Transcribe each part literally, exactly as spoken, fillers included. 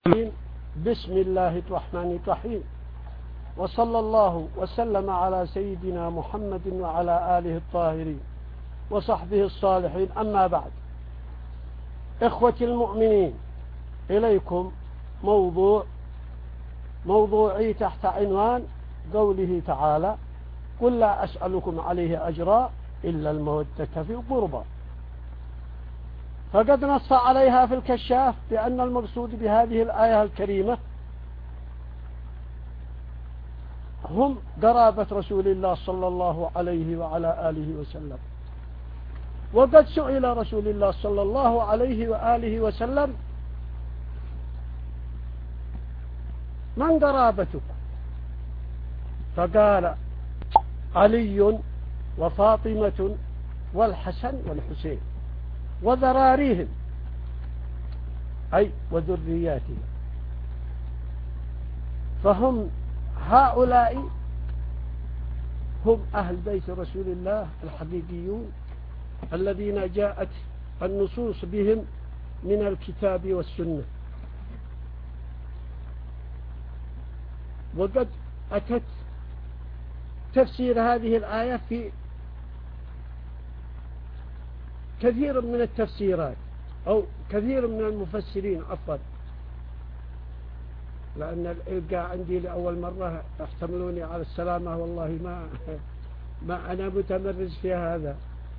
بسم الله الرحمن الرحيم، وصلى الله وسلم على سيدنا محمد وعلى آله الطاهرين وصحبه الصالحين. أما بعد، إخوتي المؤمنين، إليكم موضوع موضوعي تحت عنوان قوله تعالى: قل لا أسألكم عليه أجرا إلا المودة في القربى. فقد نص عليها في الكشاف بأن المقصود بهذه الآية الكريمة هم قرابة رسول الله صلى الله عليه وعلى آله وسلم. وقد سئل رسول الله صلى الله عليه وآله وسلم: من قرابتك؟ فقال: علي وفاطمة والحسن والحسين وذراريهم، أي وذرياتهم. فهم هؤلاء هم أهل بيت رسول الله الحقيقيون الذين جاءت النصوص بهم من الكتاب والسنة. وقد أتت تفسير هذه الآية في كثير من التفسيرات، أو كثير من المفسرين عفوا، لأن الإلقاء عندي لأول مرة احتملوني على السلامة، والله ما ما أنا متمرس في هذا.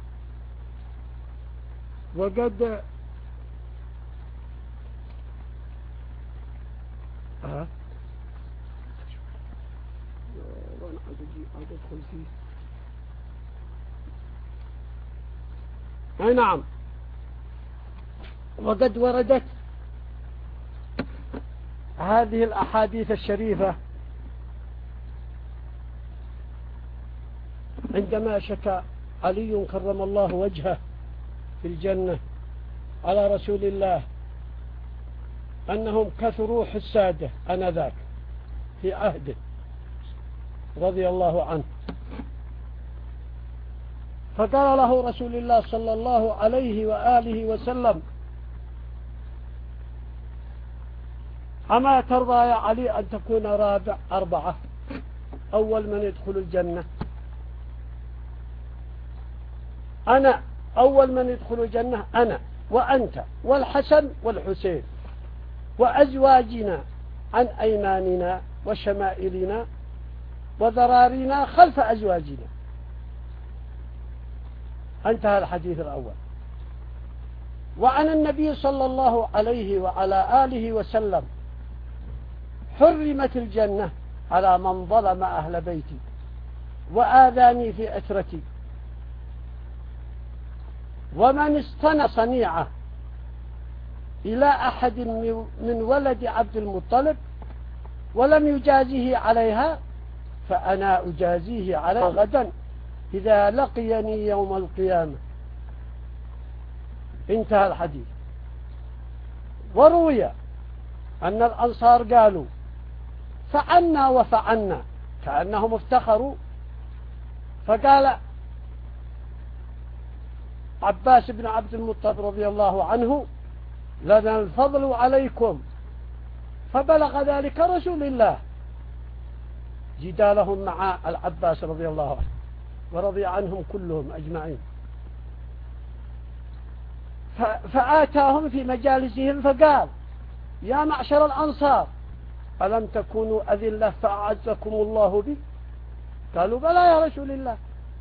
وقد ها وانا أدخل فيه. أي نعم. وقد وردت هذه الأحاديث الشريفة عندما شكى علي كرم الله وجهه في الجنة على رسول الله أنهم كثروا حساده آنذاك في عهده رضي الله عنه. فقال له رسول الله صلى الله عليه وآله وسلم: أما ترضى يا علي أن تكون رابع أربعة أول من يدخل الجنة؟ أنا أول من يدخل الجنة، أنا وأنت والحسن والحسين وأزواجنا عن أيماننا وشمائلنا وذرارينا خلف أزواجنا. انتهى الحديث الأول. وعن النبي صلى الله عليه وعلى آله وسلم: حرمت الجنة على من ظلم أهل بيتي وآذاني في أترتي، ومن استنى صنيعة إلى أحد من ولد عبد المطلب ولم يجازيه عليها فأنا أجازيه عليها غدا إذا لقيني يوم القيامة. انتهى الحديث. وروي أن الأنصار قالوا: فعلنا وفعلنا، كأنهم افتخروا. فقال عباس بن عبد المطلب رضي الله عنه: لنا الفضل عليكم. فبلغ ذلك رسول الله جدالهم مع العباس رضي الله عنه ورضي عنهم كلهم أجمعين. فآتاهم في مجالسهم فقال: يا معشر الأنصار، ألم تكونوا أذلة فأعزكم الله بي؟ قالوا: بلى يا رسول الله.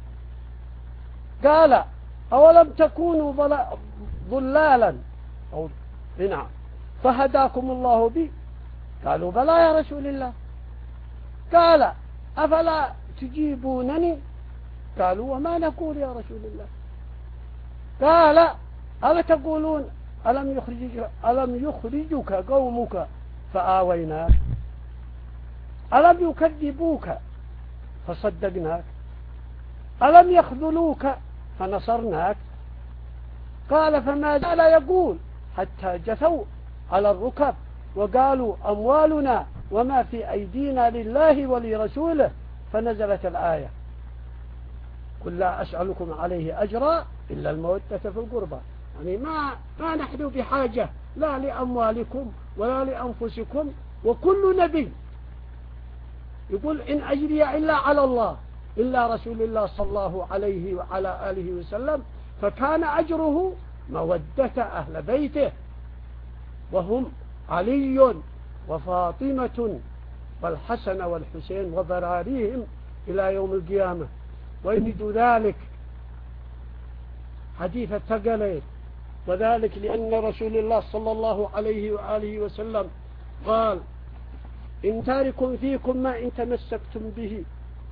قال: أولم تكونوا ضلالا أو نعم فهداكم الله بي؟ قالوا: بلى يا رسول الله. قال: أفلا تجيبونني؟ قالوا: وما نقول يا رسول الله. قال: ألا تقولون ألم يخرجك, ألم يخرجك قومك فآويناك؟ ألم يكذبوك فصدقناك؟ ألم يخذلوك فنصرناك؟ قال: فما زال يقول حتى جثوا على الركب وقالوا: أموالنا وما في أيدينا لله ولرسوله. فنزلت الآية: قل لا أسألكم عليه أجرا إلا المودة في القربى. يعني ما ما نحن بحاجة لا لأموالكم ولا لأنفسكم. وكل نبي يقول إن أجري إلا على الله إلا رسول الله صلى الله عليه وعلى آله وسلم، فكان أجره مودة أهل بيته، وهم علي وفاطمة والحسن والحسين وذراريهم إلى يوم القيامة. ويجد ذلك حديث الثقلين، وذلك لأن رسول الله صلى الله عليه وآله وسلم قال إن تارك فيكم ما إن تمسكتم به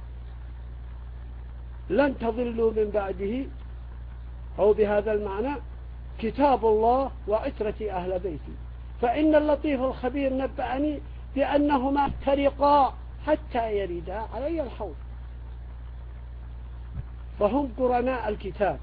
لن تضلوا من بعده، أو بهذا المعنى كتاب الله وعترة أهل بيتي. فإن اللطيف الخبير نبأني بأنهما افترقا حتى يردا علي الحوض، فهم قرناء الكتاب.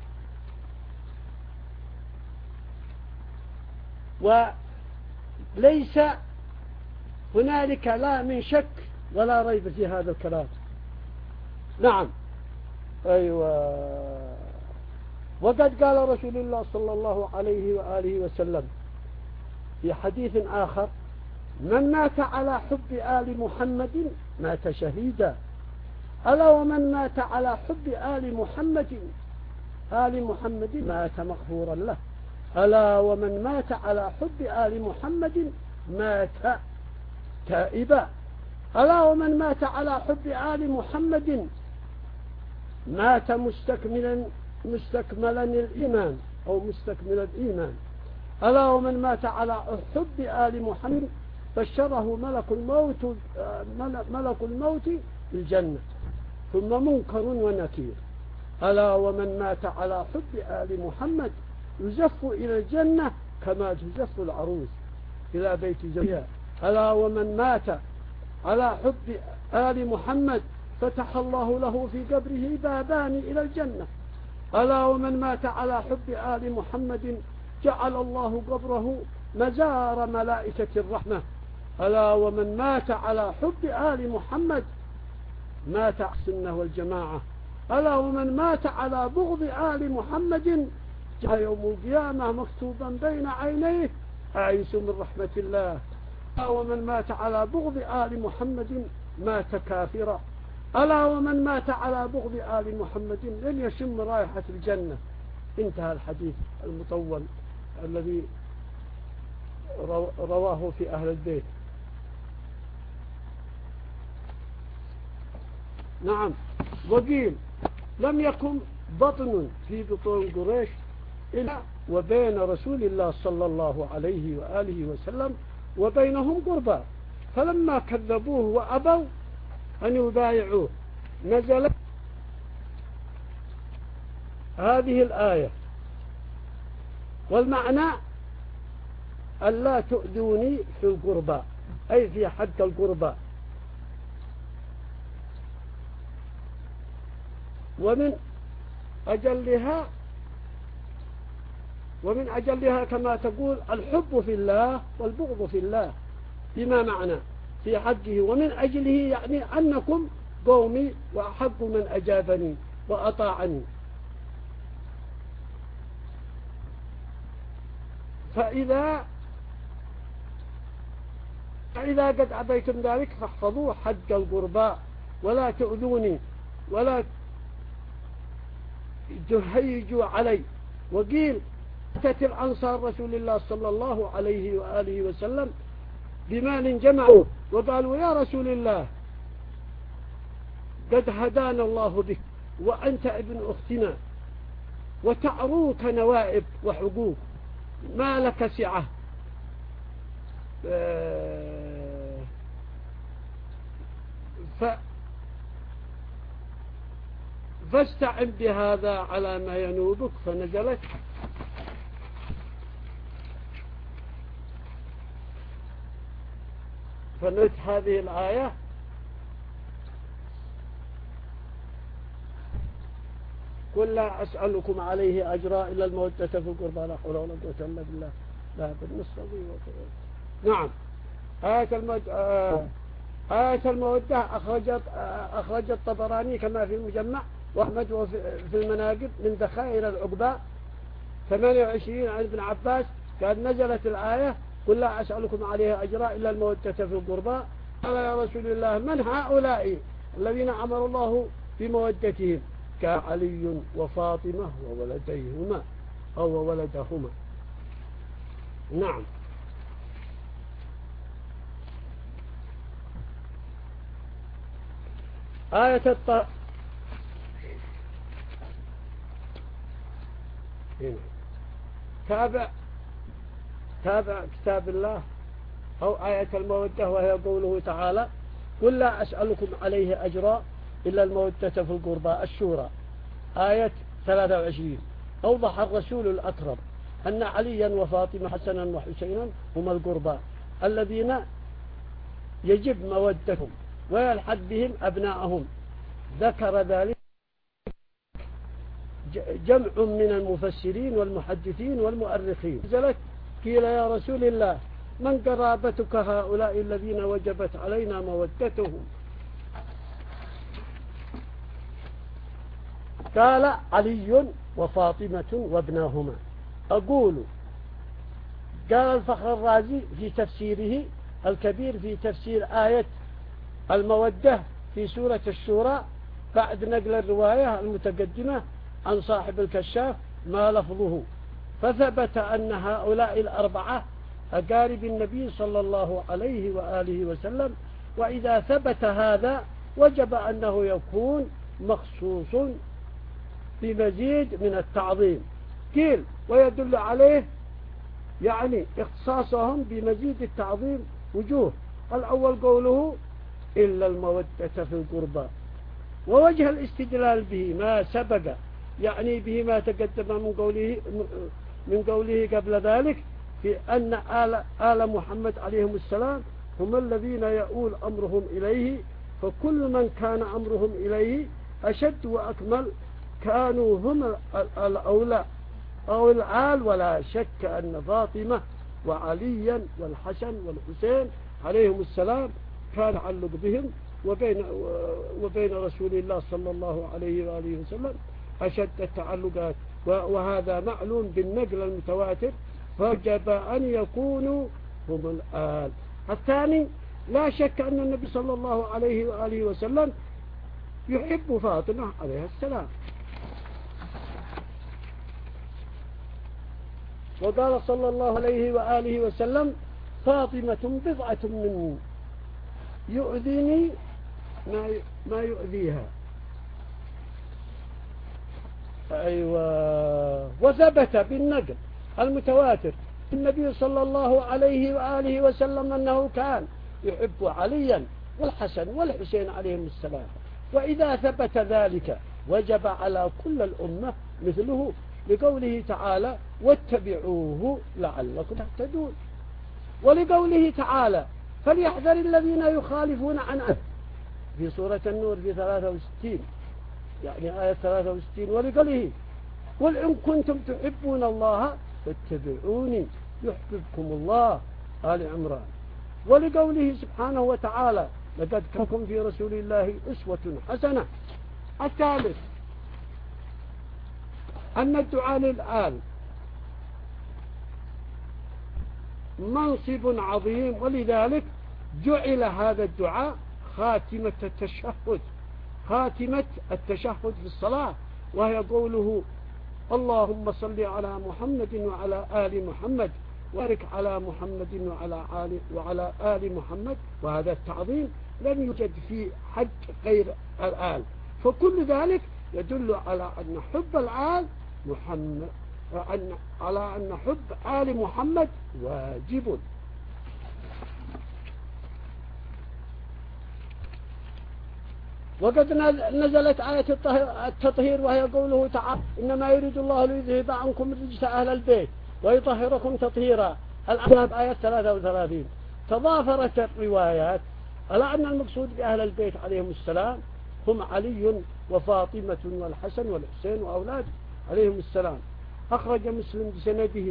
وليس هنالك لا من شك ولا ريب في هذا الكلام. نعم أيوة. وقد قال رسول الله صلى الله عليه وآله وسلم في حديث آخر من مات على حب آل محمد مات شهيدا، ألا ومن مات على حب آل محمد آل محمد مات مغفورا له، ألا ومن مات على حب آل محمد مات تائبا، ألا ومن مات على حب آل محمد مات مستكملا مستكملا الإيمان أو مستكمل الإيمان، ألا ومن مات على حب آل محمد بشره ملك الموت ملك الموت بالجنة ثم منكر ونكير، ألا ومن مات على حب آل محمد يزف إلى الجنة كما تزف العروس إلى بيت زوجها، ألا ومن مات على حب آل محمد فتح الله له في قبره بابان إلى الجنة، ألا ومن مات على حب آل محمد جعل الله قبره مزار ملائكة الرحمة، ألا ومن مات على حب آل محمد مات على السنة والجماعة، ألا ومن مات على بغض آل محمد جاء يوم القيامة مكتوبا بين عينيه أعيس من رحمة الله، ألا ومن مات على بغض آل محمد مات كافرا، ألا ومن مات على بغض آل محمد لن يشم رائحة الجنة. انتهى الحديث المطول الذي رواه في أهل البيت. نعم. وقيل لم يكن بطن في بطون قريش إلا وبين رسول الله صلى الله عليه وآله وسلم وبينهم قربى، فلما كذبوه وأبوا أن يبايعوه نزلت هذه الآية، والمعنى ألا تؤذوني في القربى أي في حد القربى. ومن أجلها ومن أجلها كما تقول الحب في الله والبغض في الله بما معنى في حقه، ومن أجله يعني أنكم قومي وأحب من أجابني وأطاعني. فإذا فإذا قد أبيتم ذلك فاحفظوا حق القرباء ولا تؤذوني ولا تهيجوا علي. وقيل أتت الأنصار رسول الله صلى الله عليه وآله وسلم بمال جمعوا وقالوا يا رسول الله قد هدانا الله بك وأنت ابن أختنا وتعروك نوائب وحقوق ما لك سعة، ف فاستعن بهذا على ما ينوبك. فنزلت فنزلت هذه الآية قل لا أسألكم عليه أجرا إلا المودة في القربى لا حول ولا قوة إلا بالله لا بالنصر. نعم. آية المودة آه آية المودة أخرجت آه أخرج الطبراني كما في المجمع وأحمد في المناقب من ذخائر العقباء ثمانية وعشرين عن ابن عباس قال نزلت الآية قل لا أسألكم عليها أجرا إلا المودة في القربى. قال يا رسول الله من هؤلاء الذين أمر الله بمودتهم؟ كان علي وفاطمة وولديهما أو ولدهما. نعم. آية الط... هنا تابع تابع كتاب الله أو آية المودة، وهي قوله تعالى قل لا أسألكم عليه أجرا إلا المودة في القربى. الشورى آية ثلاثة وعشرين. أوضح الرسول الأكرم أن عليا وفاطمة حسنا وحسينا هم القربى الذين يجب مودتهم ويلحق بهم أبناءهم. ذكر ذلك جمع من المفسرين والمحدثين والمؤرخين. نزلت قيل يا رسول الله من قرابتك هؤلاء الذين وجبت علينا مودتهم؟ قال علي وفاطمة وابناهما. أقول قال الفخر الرازي في تفسيره الكبير في تفسير آية المودة في سورة الشورى بعد نقل الرواية المتقدمة عن صاحب الكشاف ما لفظه، فثبت أن هؤلاء الأربعة أقارب النبي صلى الله عليه وآله وسلم، وإذا ثبت هذا وجب أنه يكون مخصوص بمزيد من التعظيم. قيل ويدل عليه يعني اختصاصهم بمزيد التعظيم وجوه. الأول قوله إلا المودة في القربى، ووجه الاستدلال به ما سبق يعني به ما تقدم من قوله من قوله قبل ذلك في أن آل, آل محمد عليهم السلام هم الذين يؤول أمرهم إليه، فكل من كان أمرهم إليه أشد وأكمل كانوا هم الأولى أو العال. ولا شك أن فاطمة وعليا والحسن والحسين عليهم السلام كان تعلق بهم وبين وبين رسول الله صلى الله عليه وآله وسلم أشد التعلقات، وهذا معلوم بالنقل المتواتر، فوجب أن يكونوا هم الآل. الثاني لا شك أن النبي صلى الله عليه وآله وسلم يحب فاطمة عليها السلام، وقال صلى الله عليه وآله وسلم فاطمة بضعة مني يؤذيني ما ما يؤذيها. أيوة. وثبت بالنقل المتواتر النبي صلى الله عليه وآله وسلم أنه كان يحب عليا والحسن والحسين عليهم السلام، وإذا ثبت ذلك وجب على كل الأمة مثله، لقوله تعالى واتبعوه لعلكم تهتدون، ولقوله تعالى فليحذر الذين يخالفون عن أمره في سورة النور في ثلاثة وستين يعني آية ثلاثة وستين، ولقوله قل إن كنتم تحبون الله فاتبعوني يحببكم الله آل عمران، ولقوله سبحانه وتعالى لقد كان لكم في رسول الله أسوة حسنة. الثالث أن الدعاء للآل منصب عظيم، ولذلك جعل هذا الدعاء خاتمة التشهد خاتمة التشهد في الصلاة، وهي قوله اللهم صل على محمد وعلى آل محمد وبارك على محمد وعلى آل وعلى آل محمد. وهذا التعظيم لم يوجد في حج غير الآل، فكل ذلك يدل على أن حب الآل محمد أن على أن حب آل محمد واجب. وقد نزلت آية التطهير وهي قوله تعالى إنما يريد الله ليذهب عنكم رجس أهل البيت ويطهركم تطهيرا. الأحزاب آية ثلاثة وثلاثين. تضافرت الروايات على أن المقصود بأهل البيت عليهم السلام هم علي وفاطمة والحسن والحسين وأولاد عليهم السلام. أخرج مسلم بسنده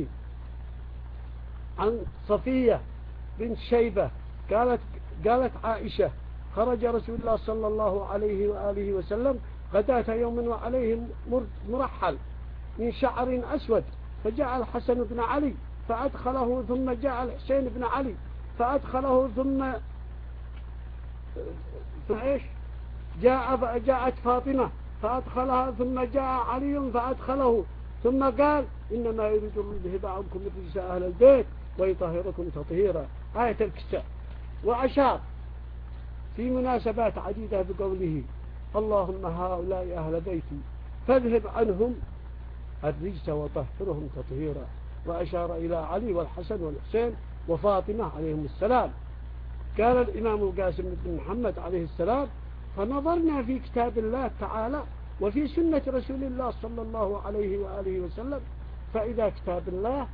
عن صفية بنت شيبة قالت قالت عائشة خرج رسول الله صلى الله عليه وآله وسلم غداة يوم وعليه مرحل من شعر أسود، فجاء الحسن بن علي فأدخله، ثم جاء الحسين بن علي فأدخله، ثم فإيش جاء جاءت فاطمة فأدخلها، ثم جاء علي فأدخله، ثم قال إنما يريد الله يذهب عنكم الرجس أهل البيت ويطهركم تطهيرا، آية الكساء. وأشار في مناسبات عديدة بقوله اللهم هؤلاء أهل بيتي فاذهب عنهم الرجس وطهرهم تطهيرا، وأشار إلى علي والحسن والحسين وفاطمة عليهم السلام. قال الإمام القاسم بن محمد عليه السلام فنظرنا في كتاب الله تعالى وفي سنة رسول الله صلى الله عليه وآله وسلم، فإذا كتاب الله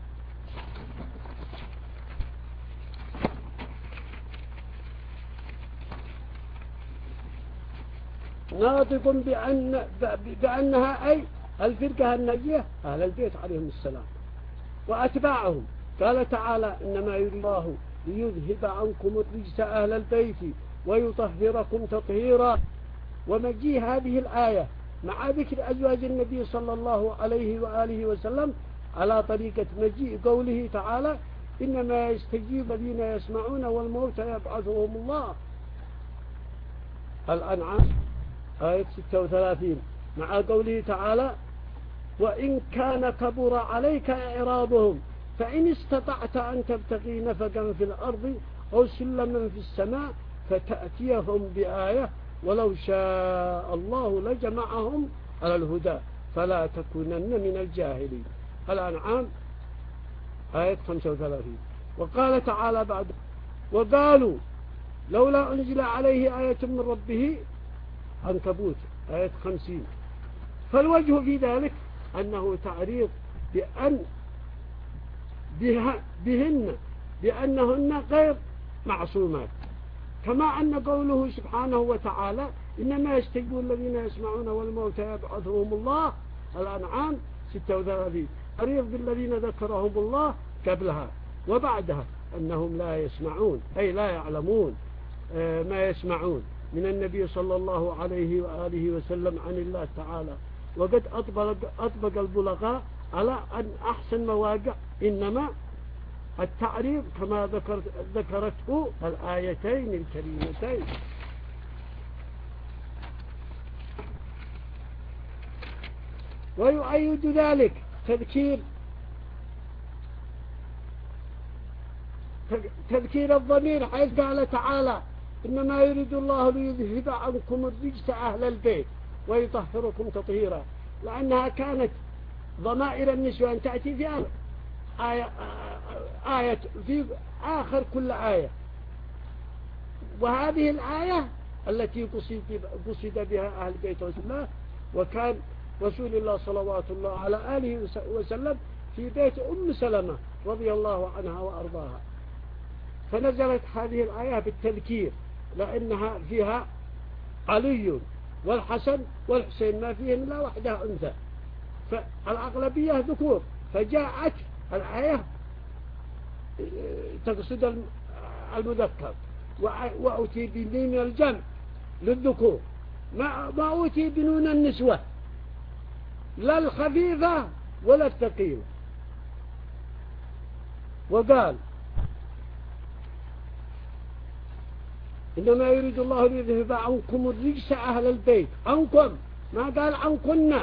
ناطق بأن بأنها أي الفرقة الناجية أهل البيت عليهم السلام وأتباعهم. قال تعالى إنما يريد الله ليذهب عنكم الرجس أهل البيت ويطهركم تطهيرا. ومجيء هذه الآية مع ذكر أزواج النبي صلى الله عليه وآله وسلم على طريقة مجيء قوله تعالى إنما يستجيب الذين يسمعون والموتى يبعثهم الله، الأنعام آية ستة وثلاثين، مع قوله تعالى وإن كان كبر عليك إعراضهم فإن استطعت أن تبتغي نفقا في الأرض أو سلما في السماء فتأتيهم بآية ولو شاء الله لجمعهم على الهدى فلا تكونن من الجاهلين، الأنعام آية خمسة وثلاثين. وقال تعالى بعد وقالوا لولا أنزل عليه آية من ربه عنكبوت آية خمسين. فالوجه في ذلك أنه تعريض بأن بهن بأنهن غير معصومات، كما أن قوله سبحانه وتعالى إنما يستجيب الذين يسمعون والموتى يبعثهم الله، الأنعام ستة وثلاثين، تعريض بالذين ذكرهم الله قبلها وبعدها أنهم لا يسمعون أي لا يعلمون ما يسمعون من النبي صلى الله عليه وآله وسلم عن الله تعالى. وقد أطبق, أطبق البلغاء على أن أحسن مواقع إنما التعريض كما ذكرت ذكرته الآيتين الكريمتين. ويؤيد ذلك تذكير تذكير الضمير حيث قال تعالى إنما يريد الله ليذهب عنكم الرجس أهل البيت ويطهركم تطهيرا، لأنها كانت ضمائر النسوان تأتي في آية, آية في آخر كل آية، وهذه الآية التي قصد, قصد بها أهل بيت رسول الله، وكان رسول الله صلوات الله على آله وسلم في بيت أم سلمة رضي الله عنها وأرضاها، فنزلت هذه الآية بالتذكير لأنها فيها علي والحسن والحسين ما فيهم لا وحدها أنثى، فالأغلبية ذكور، فجاءت الآية تقصد المذكر وأتي بنون الجمع للذكور، ما ما أتي بنون النسوة لا الخفيفة ولا الثقيلة. وقال إنما يريد الله ليذهب عنكم الرجس أهل البيت، عنكم ما قال عنكن،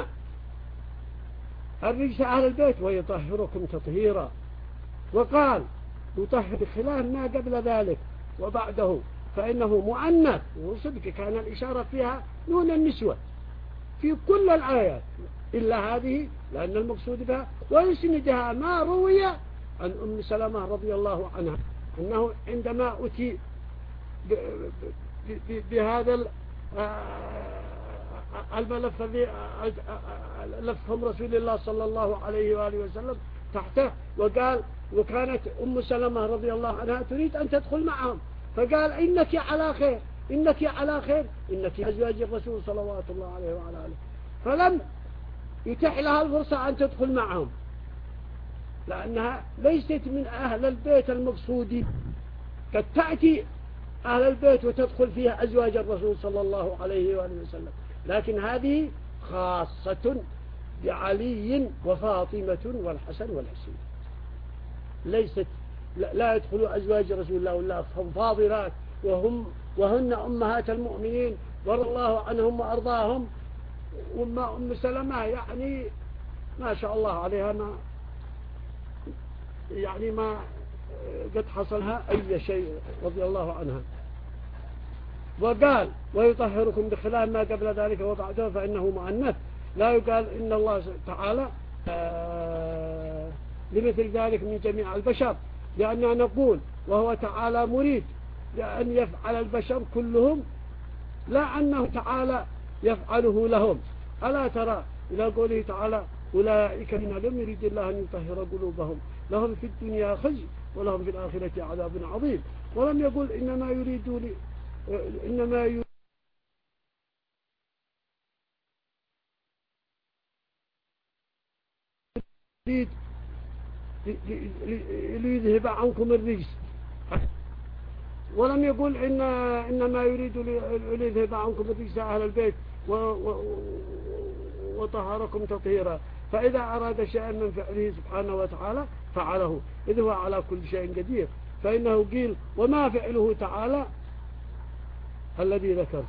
الرجس أهل البيت ويطهركم تطهيرا. وقال يطهر بخلاف ما قبل ذلك وبعده فإنه مؤنث، وصدق كان الإشارة فيها نون النسوة في كل الآيات إلا هذه، لأن المقصود بها ويسندها ما روي عن أم سلمة رضي الله عنها أنه عندما أتي بهذا الملف الذي لفهم رسول الله صلى الله عليه وآله وسلم تحته، وقال وكانت أم سلمة رضي الله عنها تريد أن تدخل معهم، فقال إنك على خير إنك على خير إنك أزواج الرسول صلوات الله عليه وعلى آله، فلم يتح لها الفرصة أن تدخل معهم لأنها ليست من أهل البيت المقصودين. قد تأتي أهل البيت وتدخل فيها أزواج الرسول صلى الله عليه وآله وسلم، لكن هذه خاصة بعلي وفاطمة والحسن والحسين. ليست لا يدخل أزواج رسول الله ولا هم فاضلات وهم وهن أمهات المؤمنين ورضي الله عنهم وأرضاهم. وما أم سلمة يعني ما شاء الله عليها ما يعني ما قد حصلها أي شيء رضي الله عنها. وقال ويطهركم بخلاف ما قبل ذلك وبعده فإنه مؤنث، لا يقال إن الله تعالى آه لمثل ذلك من جميع البشر، لأننا نقول وهو تعالى مريد لأن يفعل البشر كلهم، لا أنه تعالى يفعله لهم. ألا ترى إلى قوله تعالى أولئك الذين لم يريد الله أن يطهر قلوبهم لهم في الدنيا خزي ولهم في الآخرة عذاب عظيم. ولم يقل إنما يريد لي إنما يريد ليذهب عنكم الرجس، ولم يقل إن إنما يريد ليذهب عنكم الرجس أهل البيت وطهركم تطهيرا. فإذا أراد شيئا من فعله سبحانه وتعالى فعله، إذ هو على كل شيء قدير. فإنه قيل وما فعله تعالى الذي ذكر.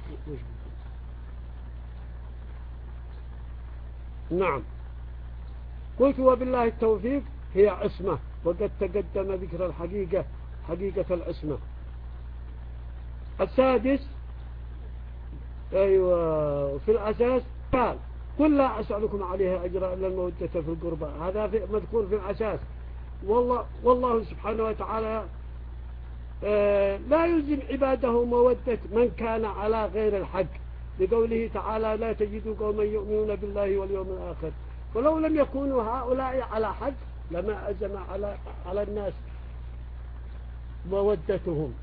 نعم. قلت وبالله التوفيق هي عصمة، وقد تقدم ذكر الحقيقة حقيقة العصمة. السادس أيوة في الأساس قال قل لا أسألكم عليها أجرا إلا المودة في القربى، هذا في مذكور في الأساس. والله, والله سبحانه وتعالى آه لا يلزم عباده مودة من كان على غير الحق، لقوله تعالى لا تجد قوما يؤمنون بالله واليوم الآخر. ولو لم يكونوا هؤلاء على حق لما أزم على, على الناس مودتهم.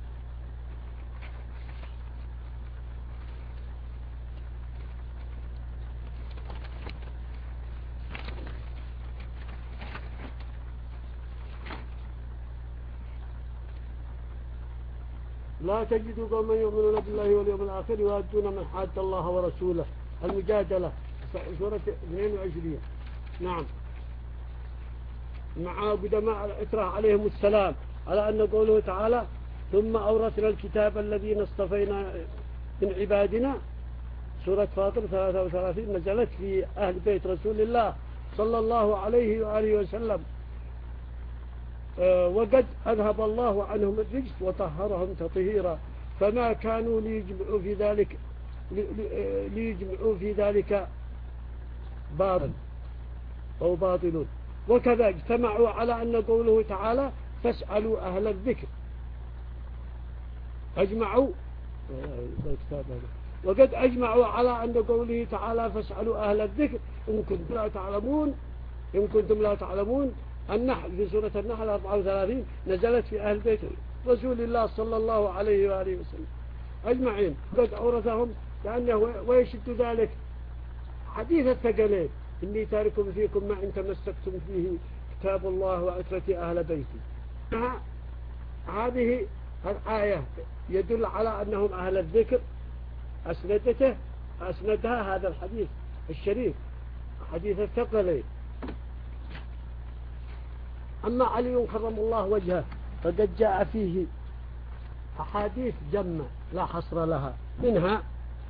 لا تجد قوما يؤمنون بالله واليوم الآخر يوادون من حاد الله ورسوله. المجادلة سورة اثنين وعشرين. نعم. مع قدماء العترة عليهم السلام، على أن قوله تعالى ثم أورثنا الكتاب الذين اصطفينا من عبادنا، سورة فاطر ثلاثة وثلاثين، نزلت في أهل بيت رسول الله صلى الله عليه وآله وسلم. وقد أذهب الله عنهم الرجس وطهرهم تطهيرا، فما كانوا ليجمعوا في ذلك ليجمعوا في ذلك باطل أو باطلون. وكذا اجتمعوا على أن قوله تعالى فاسألوا أهل الذكر، أجمعوا وقد أجمعوا على أن قوله تعالى فاسألوا أهل الذكر إن كنتم لا تعلمون إن كنتم لا تعلمون. النحل في سورة النحل أربعة وثلاثين نزلت في أهل بيت رسول الله صلى الله عليه وآله وسلم أجمعين، قد أورثهم لأنه ويشد ذلك حديث الثقلين إني تارك فيكم ما إن تمسكتم فيه كتاب الله وعترة أهل بيتي. هذه الآية يدل على أنهم أهل الذكر، أسندته أسندها هذا الحديث الشريف حديث الثقلين. أما علي كرم الله وجهه فقد جاء فيه أحاديث جمة لا حصر لها، منها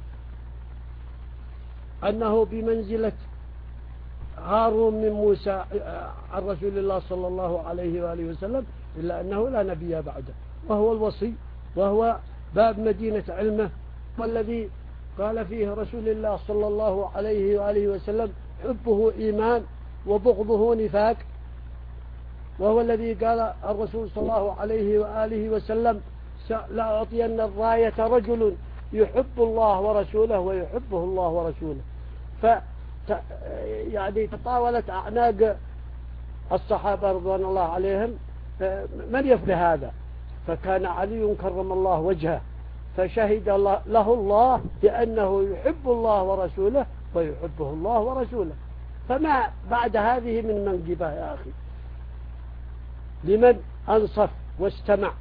أنه بمنزلة هارون من موسى عن رسول الله صلى الله عليه وآله وسلم، إلا أنه لا نبي بعده، وهو الوصي وهو باب مدينة علمه، والذي قال فيه رسول الله صلى الله عليه وآله وسلم حبه إيمان وبغضه نفاق، وهو الذي قال الرسول صلى الله عليه وآله وسلم لا أعطين الراية رجل يحب الله ورسوله ويحبه الله ورسوله. ف يعني تطاولت أعناق الصحابة رضوان الله عليهم من يفعل هذا، فكان علي كرم الله وجهه فشهد له الله بأنه يحب الله ورسوله ويحبه الله ورسوله. فما بعد هذه من منقبة يا أخي لمن أنصف واستمع.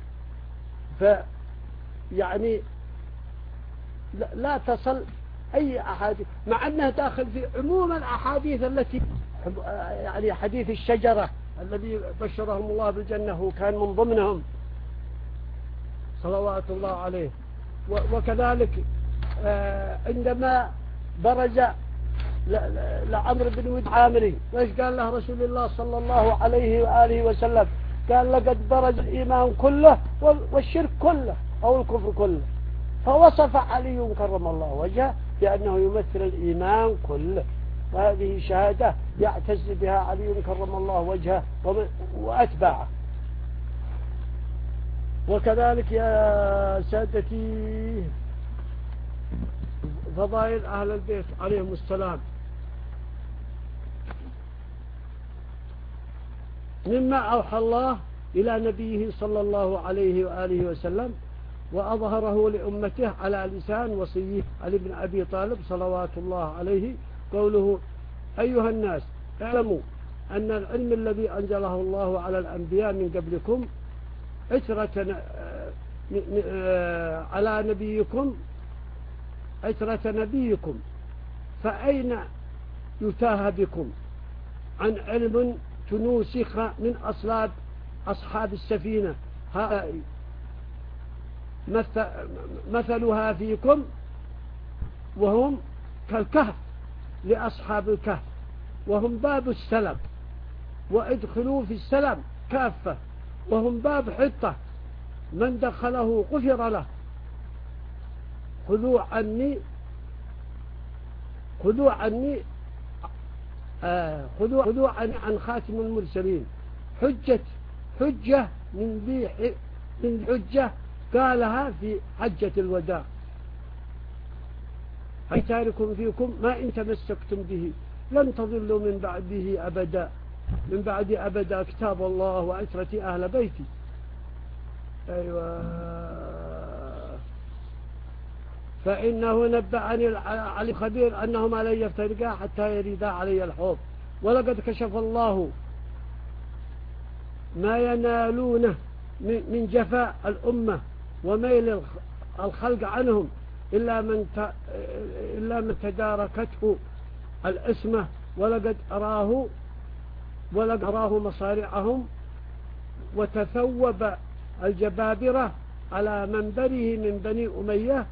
فيعني لا تصل أي أحاديث، مع أنه داخل في عموم الأحاديث التي يعني حديث الشجرة الذي بشرهم الله بالجنة هو كان من ضمنهم صلوات الله عليه. وكذلك عندما برز لعمرو بن ود عامري وإيش قال له رسول الله صلى الله عليه وآله وسلم؟ قال لقد برز الإيمان كله والشرك كله أو الكفر كله. فوصف علي كرم الله وجهه بأنه يمثل الإيمان كله، وهذه شهادة يعتز بها علي كرم الله وجهه وأتباعه. وكذلك يا سادتي فضائل أهل البيت عليهم السلام مما أوحى الله إلى نبيه صلى الله عليه وآله وسلم وأظهره لأمته على لسان وصيه علي بن أبي طالب صلوات الله عليه، قوله: أيها الناس اعلموا أن العلم الذي أنزله الله على الأنبياء من قبلكم عترة على نبيكم عترة نبيكم، فأين يتاه بكم عن علم تنوسخ من أصلاب أصحاب السفينة؟ هؤلاء مثلها فيكم وهم كالكهف لأصحاب الكهف، وهم باب السلم، وادخلوا في السلم كافة، وهم باب حطة، من دخله غفر له. خذوا عني خذوا عني آه خذوا خذوا عن عن خاتم المرسلين حجة حجة من ذي من حجة قالها في حجة الوداع: أي تاركم فيكم ما إن تمسكتم به لن تضلوا من بعده أبدا، من بعد أبدا كتاب الله وعترتي أهل بيتي. أيوة. فإنه نبأني علي خبير أنهما لن يفترقا حتى يريدا علي الحوض، ولقد كشف الله ما ينالونه من جفاء الأمة وميل الخلق عنهم إلا من إلا من تداركته الأسمة، ولقد أراه ولقد أراه مصارعهم وتثوب الجبابرة على منبره من بني أمية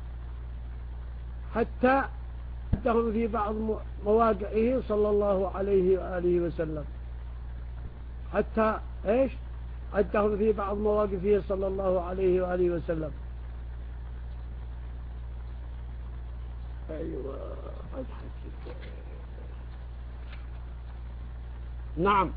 حتى عدهم في بعض مواقعه صلى الله عليه وآله وسلم حتى إيش عدهم في بعض مواقفه صلى الله عليه وآله وسلم. أيوة. نعم.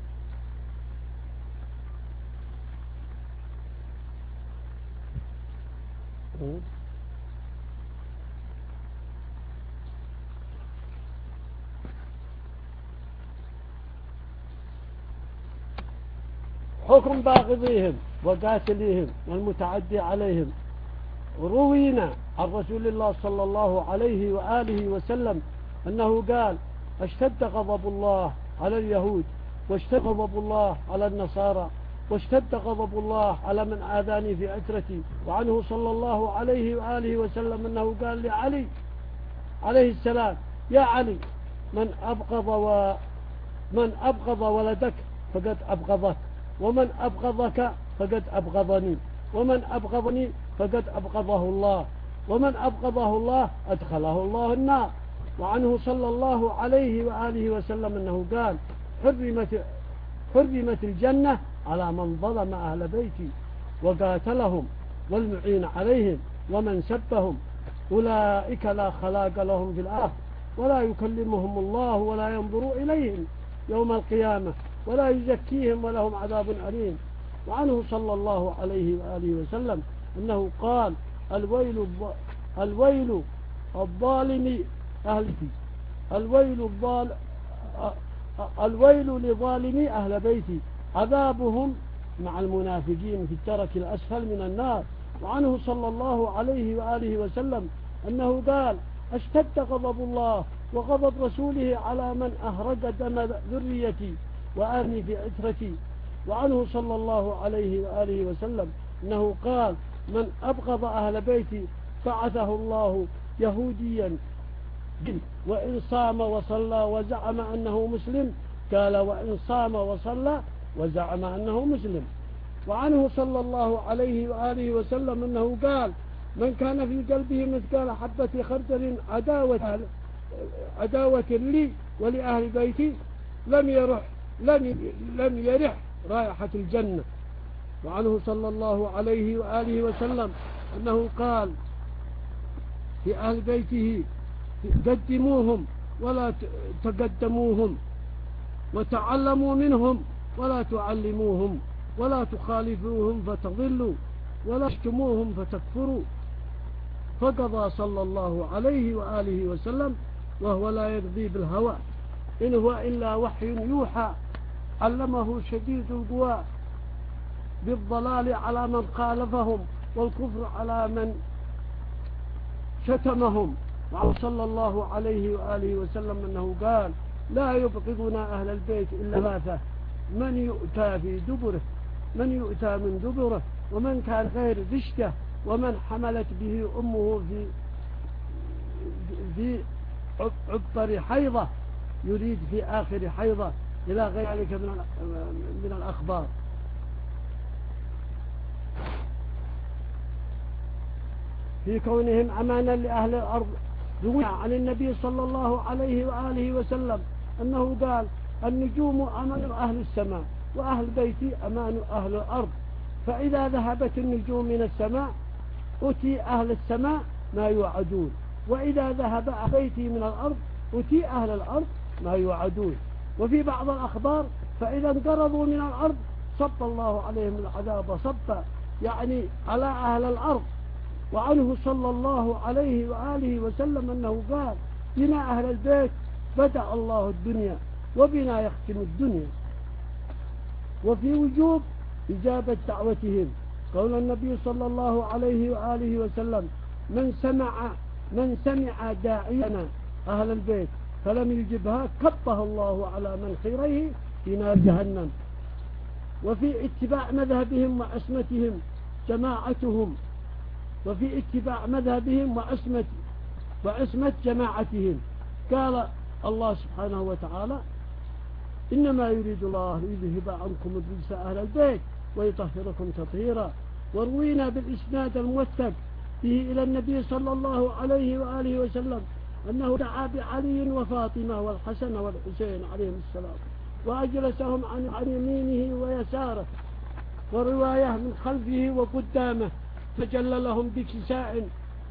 حكم باغضيهم وقاتليهم والمتعدي عليهم. روينا عن رسول الله صلى الله عليه وآله وسلم أنه قال: اشتد غضب الله على اليهود، واشتد غضب الله على النصارى، واشتد غضب الله على من آذاني في عترتي. وعنه صلى الله عليه وآله وسلم أنه قال لعلي عليه السلام: يا علي، من أبغض ومن أبغض ولدك فقد أبغضك، ومن أبغضك فقد أبغضني، ومن أبغضني فقد أبغضه الله، ومن أبغضه الله أدخله الله النار. وعنه صلى الله عليه وآله وسلم أنه قال: حرمت, حرمت الجنة على من ظلم أهل بيتي وقاتلهم والمعين عليهم ومن سبهم، أولئك لا خلاق لهم في الآخرة، ولا يكلمهم الله ولا ينظر إليهم يوم القيامة ولا يزكيهم ولهم عذاب أليم. وعنه صلى الله عليه وآله وسلم أنه قال: الويل الويل الظالم أهلتي الويل الظال الويل لظالمي أهل بيتي، عذابهم مع المنافقين في الدرك الأسفل من النار. وعنه صلى الله عليه وآله وسلم أنه قال: اشتد غضب الله وغضب رسوله على من أهرج دم ذريتي وآني في عترتي. وعنه صلى الله عليه وآله وسلم أنه قال: من أبغض أهل بيتي بعثه الله يهوديا، وإن صام وصلى وزعم أنه مسلم، قال: وإن صام وصلى وزعم أنه مسلم. وعنه صلى الله عليه وآله وسلم أنه قال: من كان في قلبه مثقال حبة خردل عداوة عداوة لي ولأهل بيتي لم يرح لم لم يرح رائحة الجنة. وعنه صلى الله عليه وآله وسلم أنه قال في أهل بيته: قدموهم ولا تقدموهم، وتعلموا منهم ولا تعلموهم، ولا تخالفوهم فتضلوا، ولا تشتموهم فتكفروا. فقضى صلى الله عليه وآله وسلم وهو لا يقضي بالهوى إن هو إلا وحي يوحى علمه شديد القوى بالضلال على من خالفهم والكفر على من شتمهم. وصلى الله عليه وآله وسلم أنه قال: لا يبغضنا أهل البيت إلا ثلاثة: من يؤتى في دبره، من يؤتى من دبره، ومن كان غير رشته، ومن حملت به أمه في في عبر حيضة، يريد في آخر حيضة، إلى غير ذلك من من الأخبار. في كونهم أمانا لأهل الأرض. روي عن النبي صلى الله عليه وآله وسلم أنه قال: النجوم أمان أهل السماء، وأهل بيتي أمان أهل الأرض. فإذا ذهبت النجوم من السماء أتي أهل السماء ما يوعدون، وإذا ذهب بيتي من الأرض أتي أهل الأرض ما يوعدون. وفي بعض الأخبار: فإذا انقرضوا من الأرض صب الله عليهم العذاب صبا، يعني على أهل الأرض. وعنه صلى الله عليه وآله وسلم أنه قال: بنا أهل البيت بدأ الله الدنيا، وبنا يختم الدنيا. وفي وجوب إجابة دعوتهم قول النبي صلى الله عليه وآله وسلم: من سمع من سمع داعينا أهل البيت فلم يجبها كبه الله على منخريه في نار جهنم. وفي اتباع مذهبهم وعصمتهم جماعتهم وفي اتباع مذهبهم وعصمة وعصمة جماعتهم قال الله سبحانه وتعالى: إنما يريد الله ليذهب عنكم الرجس أهل البيت ويطهركم تطهيرا. وروينا بالإسناد الموثق به إلى النبي صلى الله عليه وآله وسلم أنه دعا بعلي وفاطمة والحسن والحسين عليهم السلام، وأجلسهم عن عن يمينه ويساره، ورواية من خلفه وقدامه، فجل لهم بكساء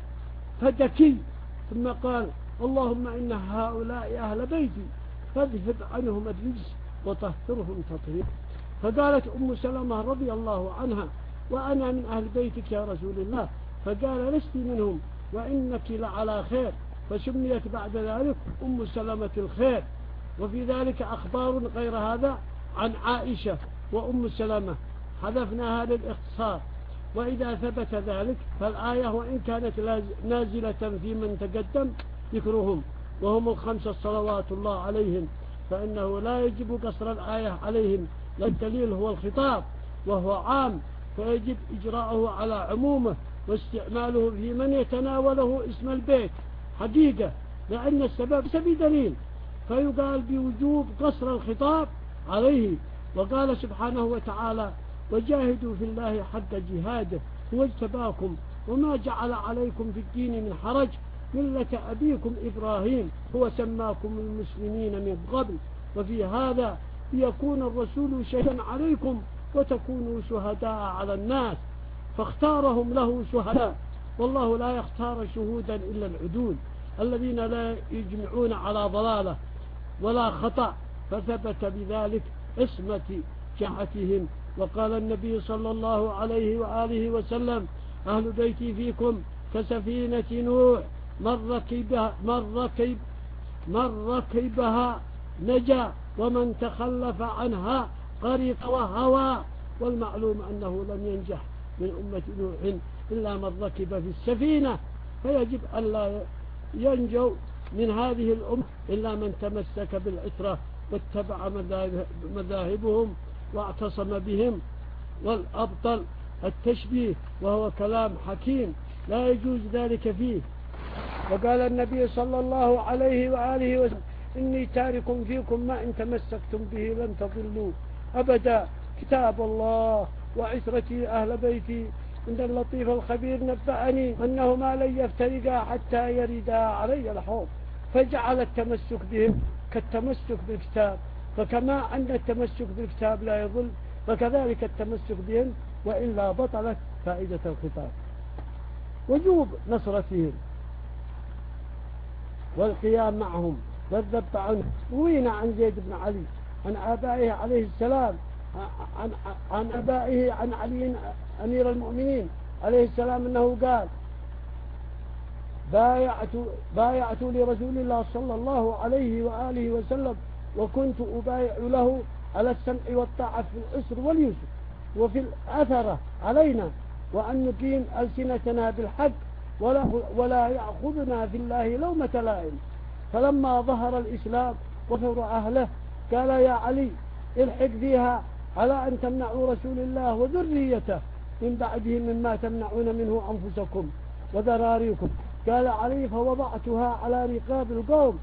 فدكي، ثم قال: اللهم إن هؤلاء أهل بيتي فاذهب عنهم الرجس وطهرهم تطهيرا. فقالت أم سلمة رضي الله عنها: وأنا من أهل بيتك يا رسول الله. فقال: لست منهم وإنك لعلى خير. فسميت بعد ذلك أم سلمة الخير. وفي ذلك أخبار غير هذا عن عائشة وأم سلمة، حذفناها للاختصار. وإذا ثبت ذلك فالآية وإن كانت نازلة في من تقدم ذكرهم وهم الخمسة صلوات الله عليهم، فإنه لا يجب قصر الآية عليهم، للدليل هو الخطاب وهو عام، فيجب إجراءه على عمومه واستعماله في من يتناوله اسم البيت حقيقة، لأن السبب سبب دليل، فيقال بوجوب قصر الخطاب عليه. وقال سبحانه وتعالى: وجاهدوا في الله حق جهاده هو اجتباكم وما جعل عليكم في الدين من حرج ملة أبيكم إبراهيم هو سماكم المسلمين من قبل وفي هذا ليكون الرسول شهيدا عليكم وتكونوا شهداء على الناس، فاختارهم له شهداء، والله لا يختار شهودا إلا العدول الذين لا يجمعون على ضلالة ولا خطأ، فثبت بذلك عصمة جماعتهم. وقال النبي صلى الله عليه وآله وسلم: أهل بيتي فيكم كسفينة نوح، من ركبها, من ركب من ركبها نجا ومن تخلف عنها غرق وهوى. والمعلوم أنه لم ينجح من أمة نوح إلا من ركب في السفينة، فيجب أن لا ينجو من هذه الأمة إلا من تمسك بالعترة واتبع مذاهبهم واعتصم بهم. والأبطل التشبيه وهو كلام حكيم لا يجوز ذلك فيه. وقال النبي صلى الله عليه وآله وسلم: إني تارك فيكم ما إن تمسكتم به لن تضلوا أبدا. كتاب الله وعشرتي أهل بيتي، إن اللطيف الخبير نبأني أنهما لن يفترقا حتى يردا علي الحوض، فجعل التمسك بهم كالتمسك بالكتاب، فكما أن التمسك بالكتاب لا يضل، فكذلك التمسك بهم وإلا بطلت فائدة الخطاب. وجوب نصرتهم والقيام معهم والذب عنهم. روينا عن زيد بن علي عن آبائه عليه السلام عن, عن آبائه عن علي أمير المؤمنين عليه السلام أنه قال: بايعت, بايعت لرسول الله صلى الله عليه وآله وسلم، وكنت أبايع له على السمع والطاعة في العسر واليسر وفي الأثرة علينا، وأن نقيم ألسنتنا بالحق ولا, ولا يأخذنا في الله لومة لائم. فلما ظهر الإسلام وفر أهله قال: يا علي الحق فيها على أن تمنعوا رسول الله وذريته من بعده مما تمنعون منه أنفسكم وذراريكم. قال علي: فوضعتها على رقاب القوم،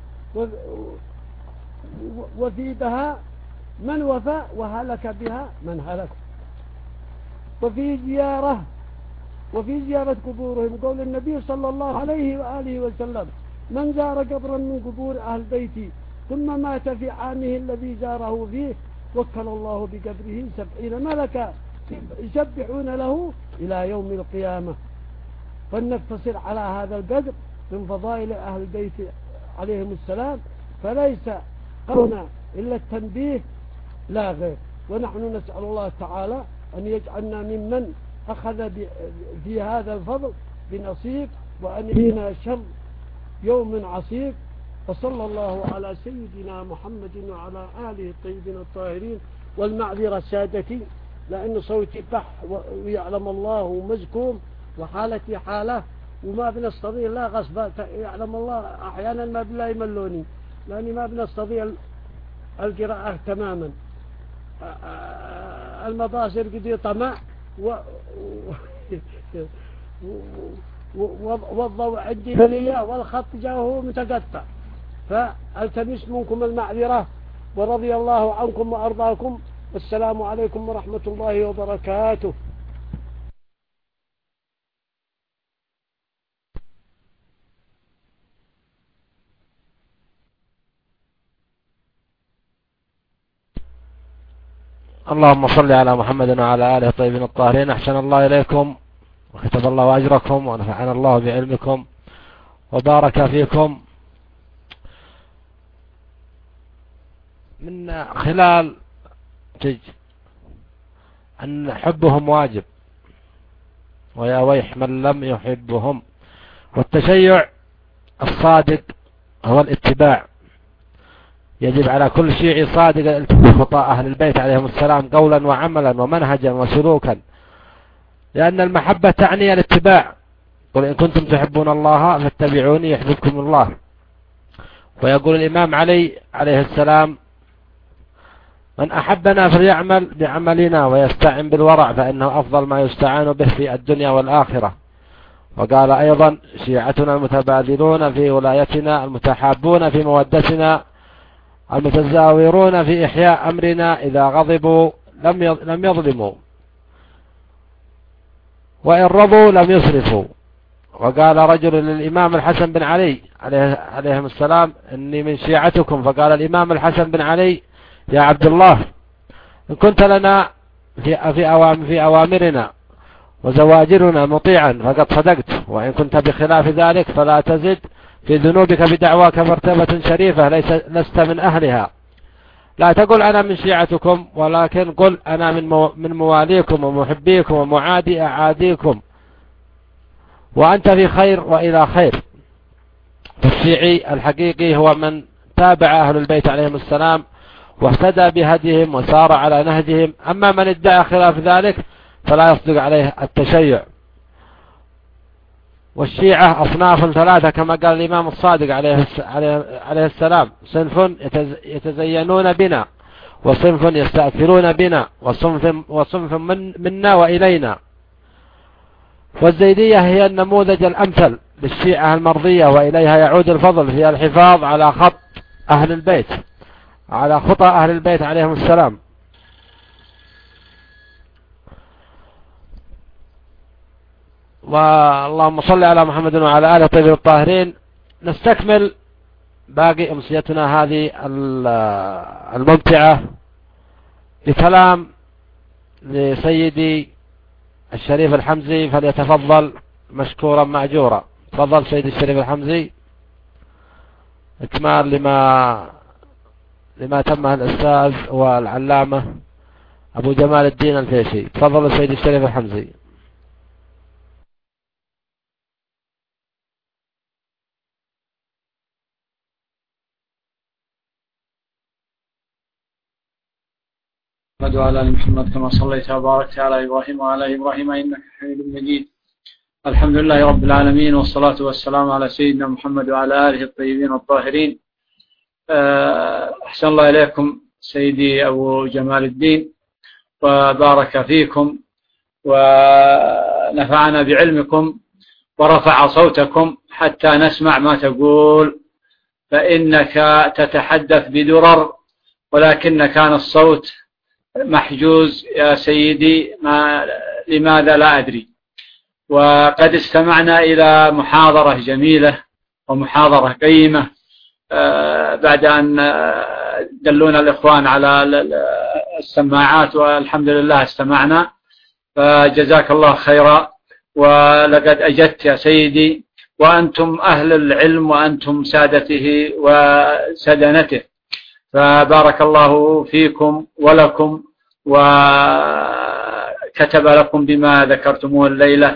وفي بها من وفى وهلك بها من هلك. وفي زيارة وفي زيارة قبورهم قول النبي صلى الله عليه وآله وسلم: من زار قبرا من قبور أهل بيتي ثم مات في عامه الذي زاره فيه وكل الله بقبره سبعين ملكا يسبحون له إلى يوم القيامة. فلنقتصر على هذا القدر من فضائل أهل البيت عليهم السلام، فليس قولنا إلا التنبيه لا غير. ونحن نسأل الله تعالى أن يجعلنا ممن أخذ في هذا الفضل بنصيب، وأن يهينا شر يوم عصيب. وصلى الله على سيدنا محمد وعلى آله الطيبين الطاهرين. والمعذرة سادتي لأن صوتي بح ويعلم الله مزكوم وحالتي حالة وما بنستطيع، لا غصب يعلم الله أحيانا ما بالله يملوني لأني ما بنستطيع القراءة تماما. المباصر قد طمع والضوء عندي فلية والخط جاءه متقطع، فالتمس منكم المعذرة ورضي الله عنكم وأرضاكم. السلام عليكم ورحمة الله وبركاته. اللهم صل على محمد وعلى آله الطيبين الطاهرين. أحسن الله إليكم وكتب الله أجركم ونفعنا الله بعلمكم وبارك فيكم. من خلال تج أن حبهم واجب، ويا ويح من لم يحبهم. والتشيع الصادق هو الاتباع، يجب على كل شيعي صادق الاتباع خطاء أهل البيت عليهم السلام قولا وعملا ومنهجا وسلوكا، لأن المحبة تعني الاتباع. قل إن كنتم تحبون الله فاتبعوني يحببكم الله. ويقول الإمام علي عليه السلام: من أحبنا فليعمل بعملنا ويستعن بالورع فإنه أفضل ما يستعان به في الدنيا والآخرة. وقال أيضا: شيعتنا المتبادلون في ولايتنا المتحابون في مودتنا المتزاورون في إحياء أمرنا إذا غضبوا لم يظلموا وإن رضوا لم يسرفوا. وقال رجل للإمام الحسن بن علي عليهم السلام: إني من شيعتكم. فقال الإمام الحسن بن علي: يا عبد الله، إن كنت لنا في, في, أوام في أوامرنا وزواجرنا مطيعا فقد صدقت، وإن كنت بخلاف ذلك فلا تزد في ذنوبك بدعواك مرتبة شريفة ليس لست من أهلها. لا تقل أنا من شيعتكم، ولكن قل أنا من, مو من مواليكم ومحبيكم ومعادي أعاديكم، وأنت في خير وإلى خير. فالشيعي الحقيقي هو من تابع أهل البيت عليهم السلام واهتدى بهديهم وسار على نهجهم. أما من ادعى خلاف ذلك فلا يصدق عليه التشيع. والشيعة أصناف ثلاثة كما قال الإمام الصادق عليه عليه السلام: صنف يتزينون بنا، وصنف يستأثرون بنا، وصنف, وصنف من منا وإلينا. والزيدية هي النموذج الأمثل للشيعة المرضية، وإليها يعود الفضل في الحفاظ على خط أهل البيت على خطى أهل البيت عليهم السلام. واللهم صل على محمد وعلى آله الطيبين الطاهرين. نستكمل باقي أمسيتنا هذه الممتعة بكلام لسيدي الشريف الحمزي، فليتفضل مشكورا مأجورا. تفضل سيدي الشريف الحمزي، اكمال لما لما تمه الأستاذ والعلامة أبو جمال الدين الفيشي. تفضل سيدي الشريف الحمزي. محمد وعلى آل محمد كما صليت وباركت على إبراهيم وعلى إبراهيم إنك حميد مجيد. الحمد لله رب العالمين، والصلاة والسلام على سيدنا محمد وعلى آله الطيبين الطاهرين. أحسن الله إليكم سيدي أبو جمال الدين، وبارك فيكم ونفعنا بعلمكم ورفع صوتكم حتى نسمع ما تقول، فإنك تتحدث بدرر ولكن كان الصوت محجوز يا سيدي، ما لماذا لا أدري. وقد استمعنا إلى محاضرة جميلة ومحاضرة قيمة بعد أن دلونا الإخوان على السماعات، والحمد لله استمعنا، فجزاك الله خيرا. ولقد أجدت يا سيدي، وأنتم أهل العلم وأنتم سادته وسدنته، فبارك الله فيكم ولكم، وكتب لكم بما ذكرتموه الليلة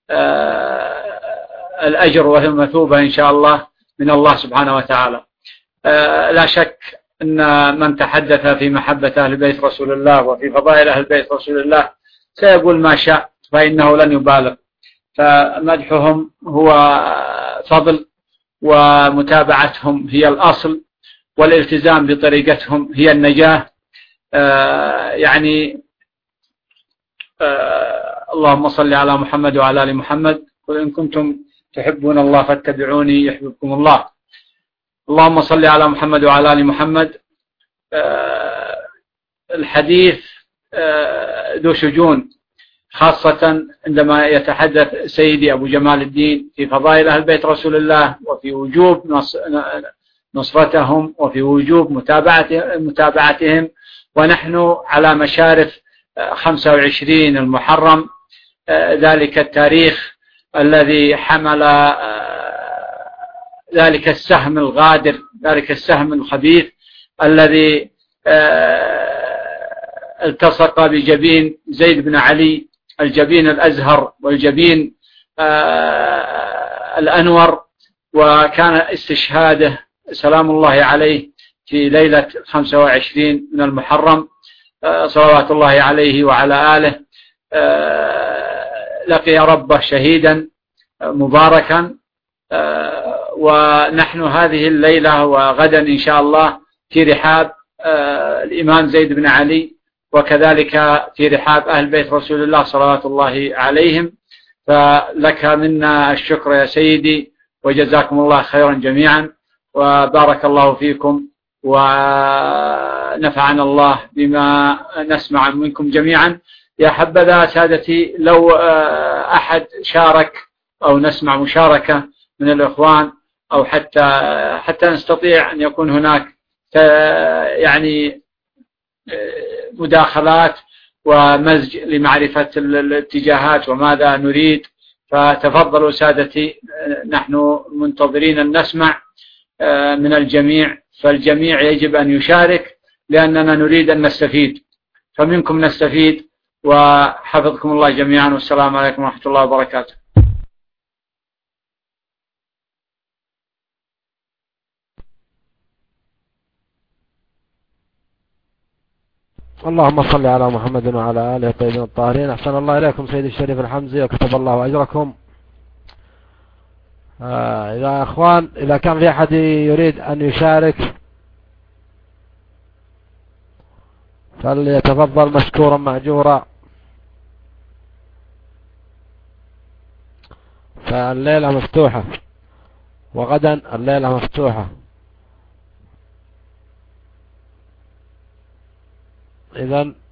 الأجر والمثوبة إن شاء الله من الله سبحانه وتعالى. لا شك أن من تحدث في محبة أهل بيت رسول الله وفي فضائل أهل بيت رسول الله سيقول ما شاء، فإنه لن يبالغ، فمدحهم هو فضل، ومتابعتهم هي الأصل، والالتزام بطريقتهم هي النجاة. آه يعني آه اللهم صل على محمد وعلى آل محمد، قل إن كنتم تحبون الله فاتبعوني يحببكم الله. اللهم صل على محمد وعلى آل محمد. آه الحديث آه ذو شجون، خاصة عندما يتحدث سيدي أبو جمال الدين في فضائل أهل بيت رسول الله، وفي وجوب نص نصرتهم، وفي وجوب متابعتهم. ونحن على مشارف خمسة وعشرين المحرم، ذلك التاريخ الذي حمل ذلك السهم الغادر، ذلك السهم الخبيث الذي التصق بجبين زيد بن علي، الجبين الأزهر والجبين الأنور، وكان استشهاده سلام الله عليه في ليلة خمسة وعشرين من المحرم، صلوات الله عليه وعلى آله. لقي ربه شهيدا مباركا، ونحن هذه الليلة وغدا إن شاء الله في رحاب الإمام زيد بن علي، وكذلك في رحاب أهل بيت رسول الله صلوات الله عليهم. فلك منا الشكر يا سيدي، وجزاكم الله خيرا جميعا، وبارك الله فيكم، ونفعنا الله بما نسمع منكم جميعا. يا حبذا سادتي لو أحد شارك أو نسمع مشاركة من الإخوان، أو حتى حتى نستطيع أن يكون هناك يعني مداخلات ومزج لمعرفة الاتجاهات وماذا نريد. فتفضلوا سادتي، نحن منتظرين أن نسمع من الجميع، فالجميع يجب أن يشارك لأننا نريد أن نستفيد، فمنكم نستفيد. وحفظكم الله جميعا، والسلام عليكم ورحمة الله وبركاته. اللهم صل على محمد وعلى آله الطيبين الطاهرين. أحسن الله إليكم سيدي الشريف الحمزي، وكتب الله أجركم. آه إذا أخوان، إذا كان في أحد يريد أن يشارك فليتفضل مشكورا مأجورا. فالليلة مفتوحة، وغدا الليلة مفتوحة. إذن